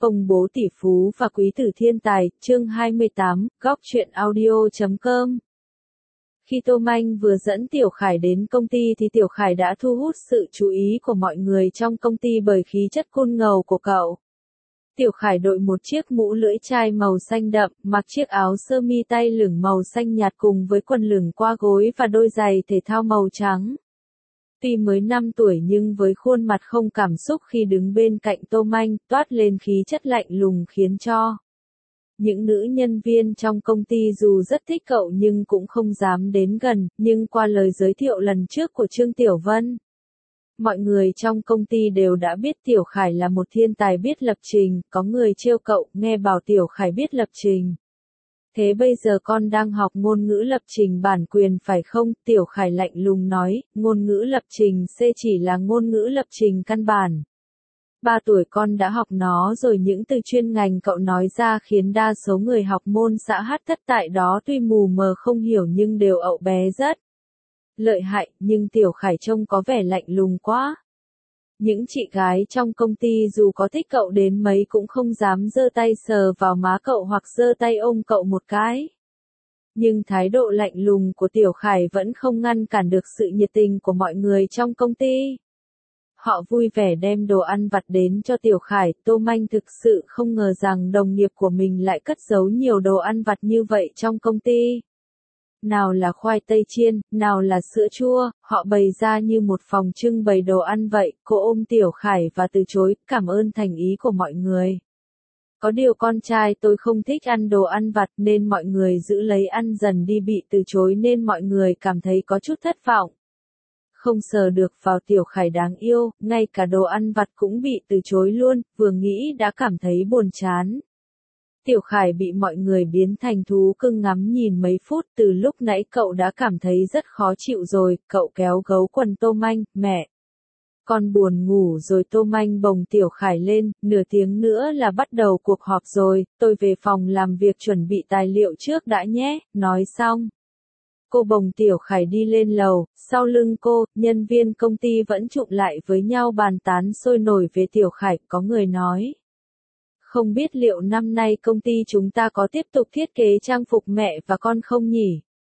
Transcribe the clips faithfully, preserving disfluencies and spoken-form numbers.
Công bố tỷ phú và quý tử thiên tài, chương hai mươi tám, góc truyện audio chấm com. Khi Tô Manh vừa dẫn Tiểu Khải đến công ty thì Tiểu Khải đã thu hút sự chú ý của mọi người trong công ty bởi khí chất cool ngầu của cậu. Tiểu Khải đội một chiếc mũ lưỡi chai màu xanh đậm, mặc chiếc áo sơ mi tay lửng màu xanh nhạt cùng với quần lửng qua gối và đôi giày thể thao màu trắng. Tuy mới năm tuổi nhưng với khuôn mặt không cảm xúc khi đứng bên cạnh Tô Manh, toát lên khí chất lạnh lùng khiến cho những nữ nhân viên trong công ty dù rất thích cậu nhưng cũng không dám đến gần, nhưng qua lời giới thiệu lần trước của Trương Tiểu Vân, mọi người trong công ty đều đã biết Tiểu Khải là một thiên tài biết lập trình, có người trêu cậu, nghe bảo Tiểu Khải biết lập trình. Thế bây giờ con đang học ngôn ngữ lập trình bản quyền phải không? Tiểu Khải lạnh lùng nói, ngôn ngữ lập trình C chỉ là ngôn ngữ lập trình căn bản. Ba tuổi con đã học nó rồi. Những từ chuyên ngành cậu nói ra khiến đa số người học môn xã hát thất tại đó tuy mù mờ không hiểu nhưng đều ậu bé rất lợi hại, nhưng Tiểu Khải trông có vẻ lạnh lùng quá. Những chị gái trong công ty dù có thích cậu đến mấy cũng không dám giơ tay sờ vào má cậu hoặc giơ tay ôm cậu một cái. Nhưng thái độ lạnh lùng của Tiểu Khải vẫn không ngăn cản được sự nhiệt tình của mọi người trong công ty. Họ vui vẻ đem đồ ăn vặt đến cho Tiểu Khải. Tô Manh thực sự không ngờ rằng đồng nghiệp của mình lại cất giấu nhiều đồ ăn vặt như vậy trong công ty. Nào là khoai tây chiên, nào là sữa chua, họ bày ra như một phòng trưng bày đồ ăn vậy. Cô ôm Tiểu Khải và từ chối, cảm ơn thành ý của mọi người. Có điều con trai tôi không thích ăn đồ ăn vặt nên mọi người giữ lấy ăn dần đi, bị từ chối nên mọi người cảm thấy có chút thất vọng. Không sờ được vào Tiểu Khải đáng yêu, ngay cả đồ ăn vặt cũng bị từ chối luôn, vừa nghĩ đã cảm thấy buồn chán. Tiểu Khải bị mọi người biến thành thú cưng ngắm nhìn mấy phút, từ lúc nãy cậu đã cảm thấy rất khó chịu rồi, cậu kéo gấu quần Tô Manh, mẹ. Con buồn ngủ rồi. Tô Manh bồng Tiểu Khải lên, nửa tiếng nữa là bắt đầu cuộc họp rồi, tôi về phòng làm việc chuẩn bị tài liệu trước đã nhé, nói xong. Cô bồng Tiểu Khải đi lên lầu, sau lưng cô, nhân viên công ty vẫn chụm lại với nhau bàn tán sôi nổi về Tiểu Khải, có người nói. Không biết liệu năm nay công ty chúng ta có tiếp tục thiết kế trang phục mẹ và con không nhỉ?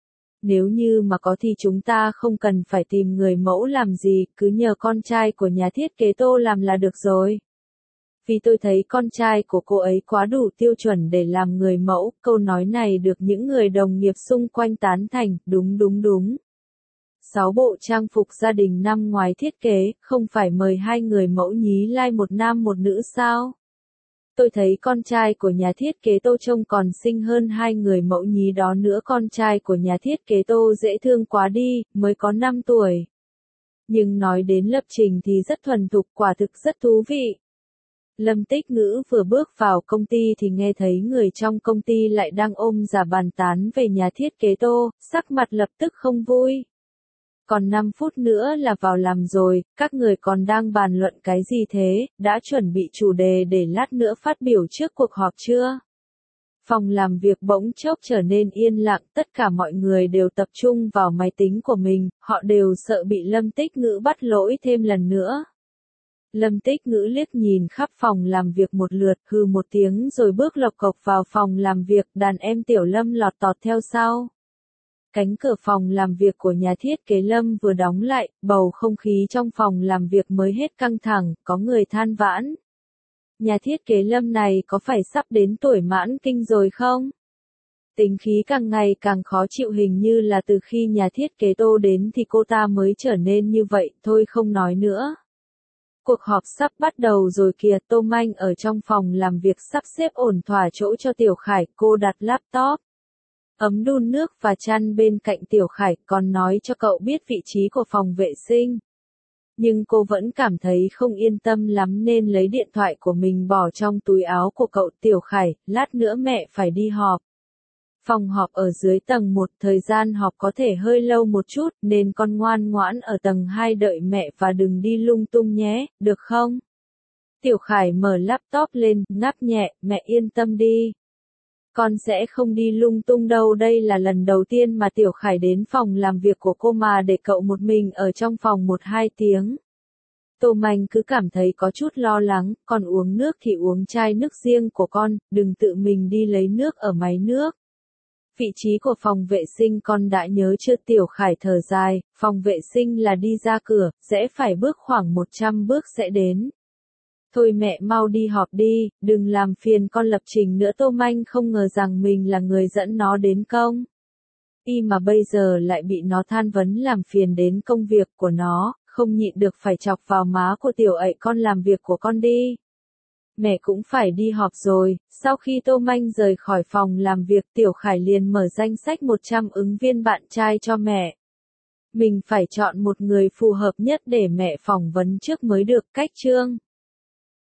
Nếu như mà có thì chúng ta không cần phải tìm người mẫu làm gì, cứ nhờ con trai của nhà thiết kế Tô làm là được rồi. Vì tôi thấy con trai của cô ấy quá đủ tiêu chuẩn để làm người mẫu. Câu nói này được những người đồng nghiệp xung quanh tán thành, đúng đúng đúng. Sáu bộ trang phục gia đình năm ngoái thiết kế, không phải mời hai người mẫu nhí lai một nam một nữ sao? Tôi thấy con trai của nhà thiết kế Tô trông còn xinh hơn hai người mẫu nhí đó nữa. Con trai của nhà thiết kế Tô dễ thương quá đi, mới có năm tuổi. Nhưng nói đến lập trình thì rất thuần thục, quả thực rất thú vị. Lâm Tích Ngữ vừa bước vào công ty thì nghe thấy người trong công ty lại đang ôm giả bàn tán về nhà thiết kế Tô, sắc mặt lập tức không vui. Còn năm phút nữa là vào làm rồi, các người còn đang bàn luận cái gì thế, đã chuẩn bị chủ đề để lát nữa phát biểu trước cuộc họp chưa? Phòng làm việc bỗng chốc trở nên yên lặng, tất cả mọi người đều tập trung vào máy tính của mình, họ đều sợ bị Lâm Tích Ngữ bắt lỗi thêm lần nữa. Lâm Tích Ngữ liếc nhìn khắp phòng làm việc một lượt, hừ một tiếng rồi bước lộc cộc vào phòng làm việc, đàn em Tiểu Lâm lọt tọt theo sau. Cánh cửa phòng làm việc của nhà thiết kế Lâm vừa đóng lại, bầu không khí trong phòng làm việc mới hết căng thẳng, có người than vãn. Nhà thiết kế Lâm này có phải sắp đến tuổi mãn kinh rồi không? Tính khí càng ngày càng khó chịu, hình như là từ khi nhà thiết kế Tô đến thì cô ta mới trở nên như vậy, thôi không nói nữa. Cuộc họp sắp bắt đầu rồi kìa. Tô Manh ở trong phòng làm việc sắp xếp ổn thỏa chỗ cho Tiểu Khải, cô đặt laptop, ấm đun nước và chăn bên cạnh Tiểu Khải, còn nói cho cậu biết vị trí của phòng vệ sinh. Nhưng cô vẫn cảm thấy không yên tâm lắm nên lấy điện thoại của mình bỏ trong túi áo của cậu. Tiểu Khải, lát nữa mẹ phải đi họp. Phòng họp ở dưới tầng một, thời gian họp có thể hơi lâu một chút nên con ngoan ngoãn ở tầng hai đợi mẹ và đừng đi lung tung nhé, được không? Tiểu Khải mở laptop lên, ngáp nhẹ, mẹ yên tâm đi. Con sẽ không đi lung tung đâu. Đây là lần đầu tiên mà Tiểu Khải đến phòng làm việc của cô mà để cậu một mình ở trong phòng một hai tiếng. Tô Manh cứ cảm thấy có chút lo lắng, con uống nước thì uống chai nước riêng của con, đừng tự mình đi lấy nước ở máy nước. Vị trí của phòng vệ sinh con đã nhớ chưa? Tiểu Khải thở dài, phòng vệ sinh là đi ra cửa, rẽ phải bước khoảng một trăm bước sẽ đến. Thôi mẹ mau đi họp đi, đừng làm phiền con lập trình nữa. Tô Manh không ngờ rằng mình là người dẫn nó đến công y mà bây giờ lại bị nó than vấn làm phiền đến công việc của nó, không nhịn được phải chọc vào má của Tiểu Ậy, con làm việc của con đi. Mẹ cũng phải đi họp rồi. Sau khi Tô Manh rời khỏi phòng làm việc, Tiểu Khải liền mở danh sách một trăm ứng viên bạn trai cho mẹ. Mình phải chọn một người phù hợp nhất để mẹ phỏng vấn trước mới được. Cách chương